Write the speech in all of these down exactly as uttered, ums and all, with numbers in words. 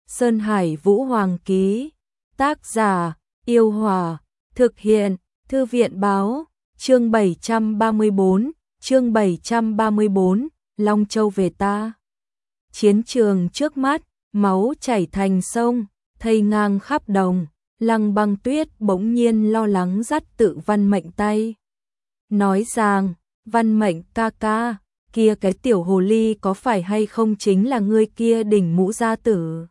Sơn Hải Vũ Hoàng ký. Tác giả, Yêu Hòa. Thực hiện, Thư viện báo. Chương bảy trăm ba mươi tư, chương bảy trăm ba mươi tư, Long Châu về ta. Chiến trường trước mắt, máu chảy thành sông, thây ngang khắp đồng. Lăng Băng Tuyết bỗng nhiên lo lắng dắt Tự Văn Mệnh tay. Nói rằng, Văn Mệnh ca ca, kia cái tiểu hồ ly có phải hay không chính là ngươi kia đỉnh mũ gia tử.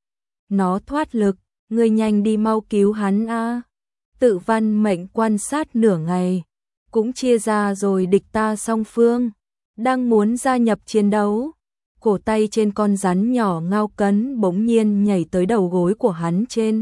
Nó thoát lực, ngươi nhanh đi mau cứu hắn a. Tự Văn Mệnh quan sát nửa ngày, cũng chia ra rồi địch ta song phương, đang muốn gia nhập chiến đấu. Cổ tay trên con rắn nhỏ Ngao Cấn bỗng nhiên nhảy tới đầu gối của hắn trên.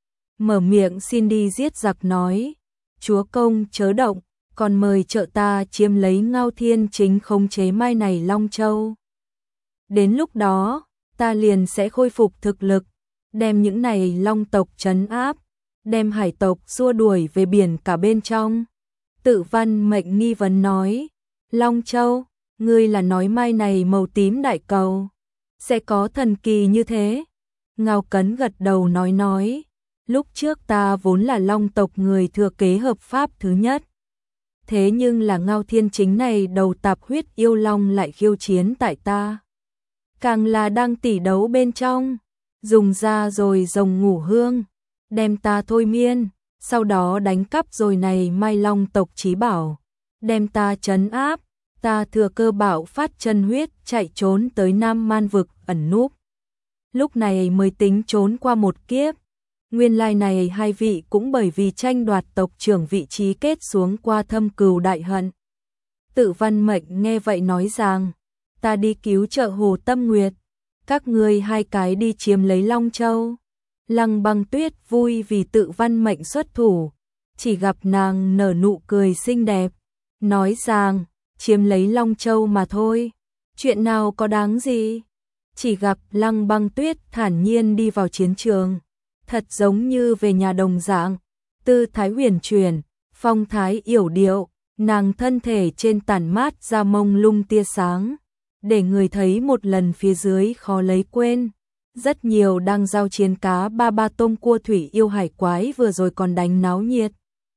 Mở miệng xin đi giết giặc nói, chúa công chớ động, còn mời trợ ta chiếm lấy Ngao Thiên Chính khống chế mai này Long Châu. Đến lúc đó, ta liền sẽ khôi phục thực lực, đem những này long tộc trấn áp, đem hải tộc xua đuổi về biển cả bên trong. Tự Văn Mệnh nghi vấn nói, Long Châu, ngươi là nói mai này màu tím đại cầu sẽ có thần kỳ như thế? Ngao Cấn gật đầu nói nói, lúc trước ta vốn là long tộc người thừa kế hợp pháp thứ nhất. Thế nhưng là Ngao Thiên Chính này đầu tạp huyết yêu long lại khiêu chiến tại ta. Càng là đang tỉ đấu bên trong, dùng ra rồi rồng ngủ hương, đem ta thôi miên, sau đó đánh cắp rồi này mai long tộc chí bảo, đem ta trấn áp, ta thừa cơ bạo phát chân huyết chạy trốn tới Nam Man vực ẩn núp. Lúc này mới tính trốn qua một kiếp. Nguyên lai này hai vị cũng bởi vì tranh đoạt tộc trưởng vị trí kết xuống qua thâm cừu đại hận. Tự Văn Mệnh nghe vậy nói rằng, ta đi cứu trợ Hồ Tâm Nguyệt, các ngươi hai cái đi chiếm lấy Long Châu. Lăng Băng Tuyết vui vì Tự Văn Mệnh xuất thủ, chỉ gặp nàng nở nụ cười xinh đẹp, nói rằng, chiếm lấy Long Châu mà thôi, chuyện nào có đáng gì. Chỉ gặp Lăng Băng Tuyết thản nhiên đi vào chiến trường, thật giống như về nhà đồng dạng, tư thái huyền chuyển, phong thái yểu điệu, nàng thân thể trên tản mát ra mông lung tia sáng, để người thấy một lần phía dưới khó lấy quên. Rất nhiều đang giao chiến cá ba ba tôm cua thủy yêu hải quái vừa rồi còn đánh náo nhiệt.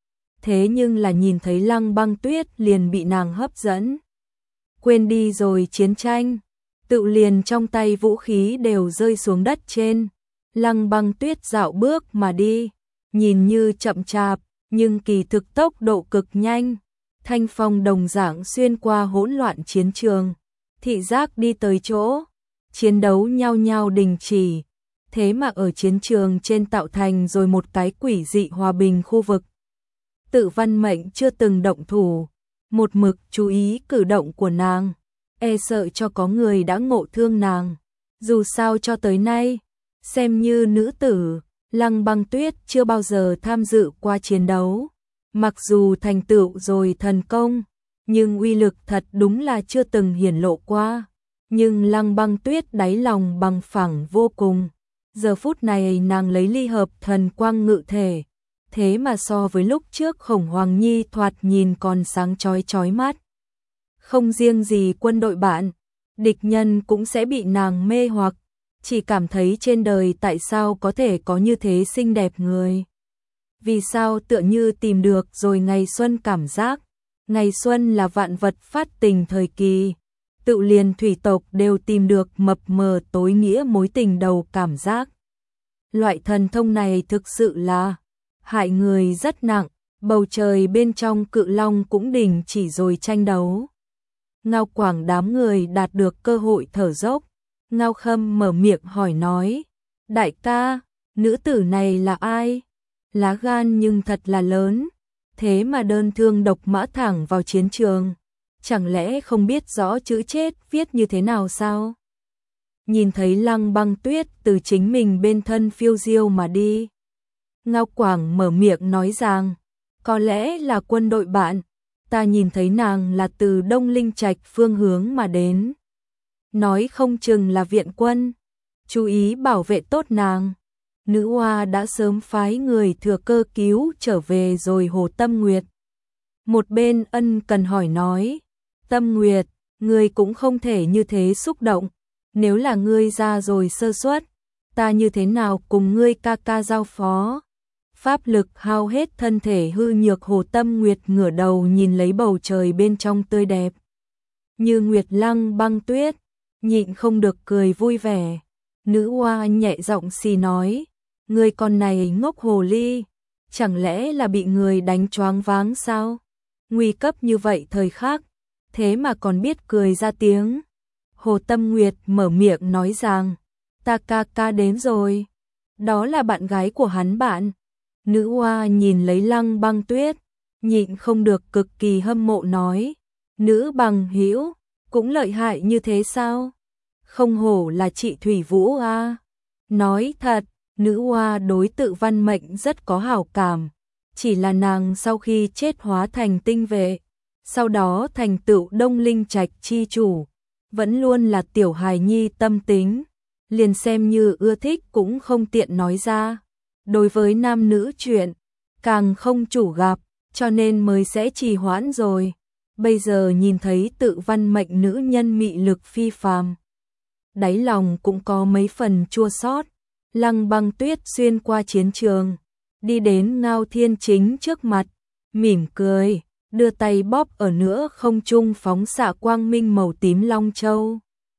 Thế nhưng là nhìn thấy Lăng Băng Tuyết liền bị nàng hấp dẫn. Quên đi rồi chiến tranh, tự liền trong tay vũ khí đều rơi xuống đất trên. Lăng Băng Tuyết dạo bước mà đi, nhìn như chậm chạp, nhưng kỳ thực tốc độ cực nhanh. Thanh phong đồng dạng xuyên qua hỗn loạn chiến trường, thị giác đi tới chỗ, chiến đấu nhao nhao đình chỉ. Thế mà ở chiến trường trên tạo thành rồi một cái quỷ dị hòa bình khu vực. Tự Văn Mệnh chưa từng động thủ, một mực chú ý cử động của nàng, e sợ cho có người đã ngộ thương nàng. Dù sao cho tới nay, xem như nữ tử, Lăng Băng Tuyết chưa bao giờ tham dự qua chiến đấu. Mặc dù thành tựu rồi thần công, nhưng uy lực thật đúng là chưa từng hiển lộ qua. Nhưng Lăng Băng Tuyết đáy lòng bằng phẳng vô cùng. Giờ phút này nàng lấy ly hợp thần quang ngự thể, thế mà so với lúc trước Khổng Hoàng Nhi thoạt nhìn còn sáng chói chói mắt. Không riêng gì quân đội bạn, địch nhân cũng sẽ bị nàng mê hoặc, chỉ cảm thấy trên đời tại sao có thể có như thế xinh đẹp người. Vì sao tựa như tìm được rồi ngày xuân cảm giác, ngày xuân là vạn vật phát tình thời kỳ, tự liền thủy tộc đều tìm được mập mờ tối nghĩa mối tình đầu cảm giác. Loại thần thông này thực sự là hại người rất nặng, bầu trời bên trong cự long cũng đình chỉ rồi tranh đấu. Ngao Quảng đám người đạt được cơ hội thở dốc, Ngao Khâm mở miệng hỏi nói, đại ca, nữ tử này là ai? Lá gan nhưng thật là lớn, thế mà đơn thương độc mã thẳng vào chiến trường, chẳng lẽ không biết rõ chữ chết viết như thế nào sao? Nhìn thấy Lăng Băng Tuyết từ chính mình bên thân phiêu diêu mà đi, Ngao Quảng mở miệng nói rằng, có lẽ là quân đội bạn, ta nhìn thấy nàng là từ Đông Linh Trạch phương hướng mà đến. Nói không chừng là viện quân, chú ý bảo vệ tốt nàng. Nữ hoa đã sớm phái người thừa cơ cứu trở về rồi Hồ Tâm Nguyệt. Một bên ân cần hỏi nói, Tâm Nguyệt, ngươi cũng không thể như thế xúc động, nếu là ngươi ra rồi sơ suất, ta như thế nào cùng ngươi ca ca giao phó. Pháp lực hao hết, thân thể hư nhược, Hồ Tâm Nguyệt ngửa đầu nhìn lấy bầu trời bên trong tươi đẹp như nguyệt Lăng Băng Tuyết, nhịn không được cười vui vẻ. Nữ oa nhẹ giọng xì nói, ngươi con này ngốc hồ ly, chẳng lẽ là bị người đánh choáng váng sao? Nguy cấp như vậy thời khắc, thế mà còn biết cười ra tiếng. Hồ Tâm Nguyệt mở miệng nói rằng, ta ca ca đến rồi, đó là bạn gái của hắn bạn. Nữ oa nhìn lấy Lăng Băng Tuyết, nhịn không được cực kỳ hâm mộ nói, nữ bằng hữu cũng lợi hại như thế sao? Không hổ là chị Thủy Vũ a. Nói thật, nữ oa đối Tự Văn Mệnh rất có hảo cảm, chỉ là nàng sau khi chết hóa thành tinh vệ, sau đó thành tựu Đông Linh Trạch chi chủ, vẫn luôn là tiểu hài nhi tâm tính, liền xem như ưa thích cũng không tiện nói ra. Đối với nam nữ chuyện, càng không chủ gặp, cho nên mới sẽ trì hoãn rồi. Bây giờ nhìn thấy Tự Văn Mệnh nữ nhân mị lực phi phàm, đáy lòng cũng có mấy phần chua xót. Lăng Băng Tuyết xuyên qua chiến trường, đi đến Ngao Thiên Chính trước mặt, mỉm cười, đưa tay bóp ở nữa không trung phóng xạ quang minh màu tím long châu.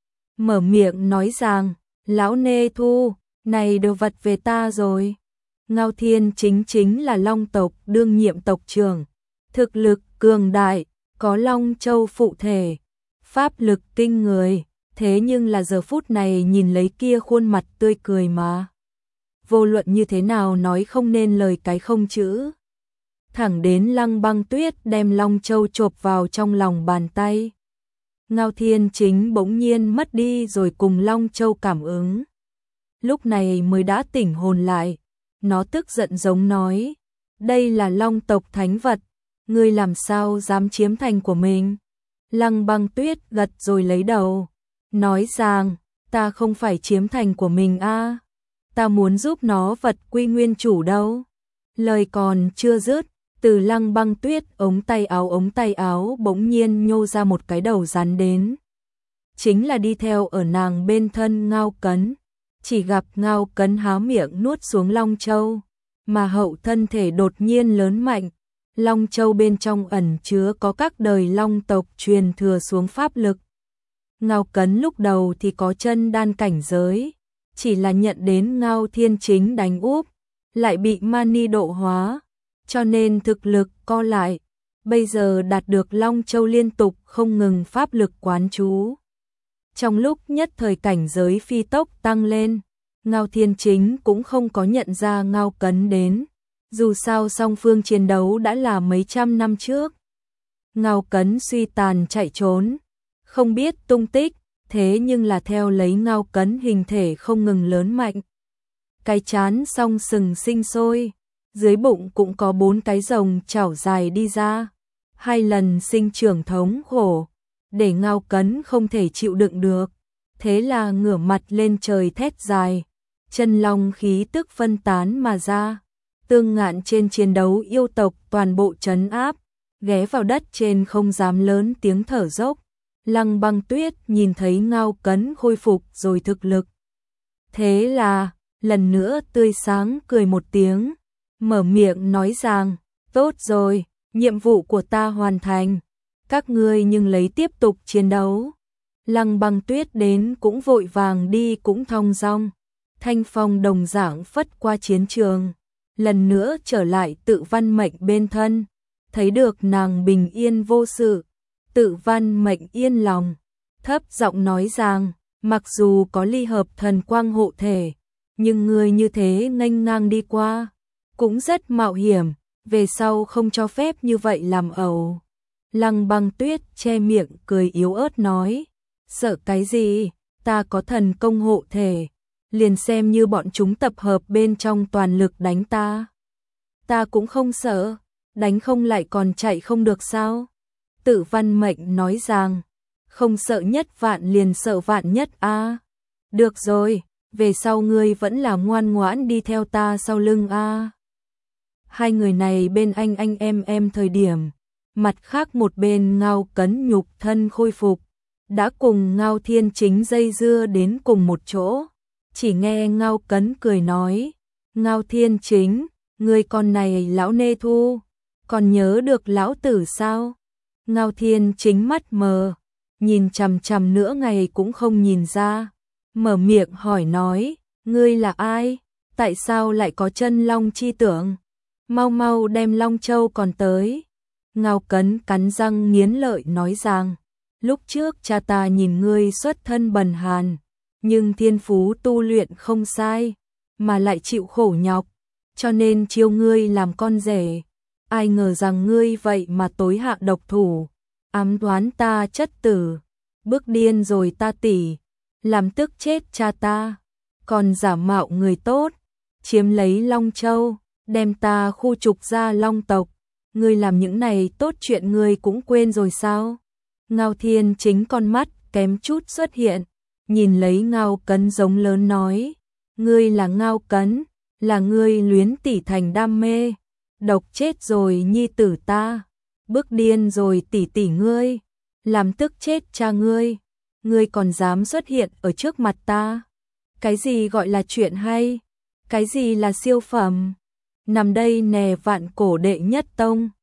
Mở miệng nói rằng, lão nê thu, này đồ vật về ta rồi. Ngao Thiên Chính chính là Long tộc đương nhiệm tộc trưởng, thực lực cường đại, có Long Châu phụ thể, pháp lực kinh người, thế nhưng là giờ phút này nhìn lấy kia khuôn mặt tươi cười mà. Vô luận như thế nào nói không nên lời cái không chữ. Thẳng đến Lăng Băng Tuyết đem Long Châu chộp vào trong lòng bàn tay. Ngao Thiên Chính bỗng nhiên mất đi rồi cùng Long Châu cảm ứng. Lúc này mới đã tỉnh hồn lại. Nó tức giận giống nói, đây là Long tộc thánh vật, ngươi làm sao dám chiếm thành của mình? Lăng Băng Tuyết gật rồi lấy đầu, nói rằng, ta không phải chiếm thành của mình a, ta muốn giúp nó vật quy nguyên chủ đâu. Lời còn chưa dứt, từ Lăng Băng Tuyết ống tay áo ống tay áo bỗng nhiên nhô ra một cái đầu rắn đến. Chính là đi theo ở nàng bên thân Ngao Cấn. Chỉ gặp Ngao Cấn há miệng nuốt xuống Long Châu, mà hậu thân thể đột nhiên lớn mạnh. Long Châu bên trong ẩn chứa có các đời Long tộc truyền thừa xuống pháp lực. Ngao Cấn lúc đầu thì có chân đan cảnh giới, chỉ là nhận đến Ngao Thiên Chính đánh úp, lại bị mani độ hóa, cho nên thực lực co lại. Bây giờ đạt được Long Châu liên tục không ngừng pháp lực quán chú. Trong lúc nhất thời cảnh giới phi tốc tăng lên, Ngao Thiên Chính cũng không có nhận ra Ngao Cấn đến. Dù sao song phương chiến đấu đã là mấy trăm năm trước. Ngao Cấn suy tàn chạy trốn, không biết tung tích, thế nhưng là theo lấy Ngao Cấn hình thể không ngừng lớn mạnh. Cái chán song sừng sinh sôi, dưới bụng cũng có bốn cái rồng chảo dài đi ra, hai lần sinh trưởng thống khổ, để Ngao Cấn không thể chịu đựng được. Thế là ngửa mặt lên trời thét dài, chân long khí tức phân tán mà ra. Tương Ngạn trên chiến đấu yêu tộc toàn bộ trấn áp, ghé vào đất trên không dám lớn tiếng thở dốc. Lăng Băng Tuyết nhìn thấy Ngao Cấn khôi phục rồi thực lực. Thế là, lần nữa tươi sáng cười một tiếng, mở miệng nói rằng, tốt rồi, nhiệm vụ của ta hoàn thành, các ngươi nhưng lấy tiếp tục chiến đấu. Lăng Băng Tuyết đến cũng vội vàng đi cũng thong dong, thanh phong đồng dạng phất qua chiến trường, lần nữa trở lại Tự Văn Mệnh bên thân, thấy được nàng bình yên vô sự, Tự Văn Mệnh yên lòng, thấp giọng nói rằng, mặc dù có ly hợp thần quang hộ thể, nhưng người như thế nghênh ngang đi qua, cũng rất mạo hiểm, về sau không cho phép như vậy làm ẩu. Lăng Băng Tuyết che miệng cười yếu ớt nói, sợ cái gì, ta có thần công hộ thể, liền xem như bọn chúng tập hợp bên trong toàn lực đánh ta. Ta cũng không sợ, đánh không lại còn chạy không được sao? Tự Văn Mệnh nói rằng, không sợ nhất vạn liền sợ vạn nhất a. À. Được rồi, về sau ngươi vẫn là ngoan ngoãn đi theo ta sau lưng a. À. Hai người này bên anh anh em em thời điểm, mặt khác một bên Ngao Cấn nhục thân khôi phục, đã cùng Ngao Thiên Chính dây dưa đến cùng một chỗ. chỉ nghe Ngao Cấn cười nói, Ngao Thiên Chính, người con này lão nê thu, còn nhớ được lão tử sao? Ngao Thiên Chính mắt mờ, nhìn chằm chằm nửa ngày cũng không nhìn ra, mở miệng hỏi nói, ngươi là ai? Tại sao lại có chân long chi tưởng? Mau mau đem Long Châu còn tới. Ngao Cấn cắn răng nghiến lợi nói rằng, lúc trước cha ta nhìn ngươi xuất thân bần hàn, nhưng thiên phú tu luyện không sai, mà lại chịu khổ nhọc, cho nên chiêu ngươi làm con rể. Ai ngờ rằng ngươi vậy mà tối hạ độc thủ, ám toán ta chất tử, bức điên rồi ta tỷ, làm tức chết cha ta, còn giả mạo người tốt, chiếm lấy Long Châu, đem ta khu trục ra Long tộc. Ngươi làm những này tốt chuyện ngươi cũng quên rồi sao? Ngao Thiên Chính con mắt kém chút xuất hiện, nhìn lấy Ngao Cấn giống lớn nói, ngươi là Ngao Cấn, là ngươi luyến tỷ thành đam mê, độc chết rồi nhi tử ta, bức điên rồi tỷ tỷ ngươi, làm tức chết cha ngươi, ngươi còn dám xuất hiện ở trước mặt ta? Cái gì gọi là chuyện hay? Cái gì là siêu phẩm? Nằm đây nè vạn cổ đệ nhất tông,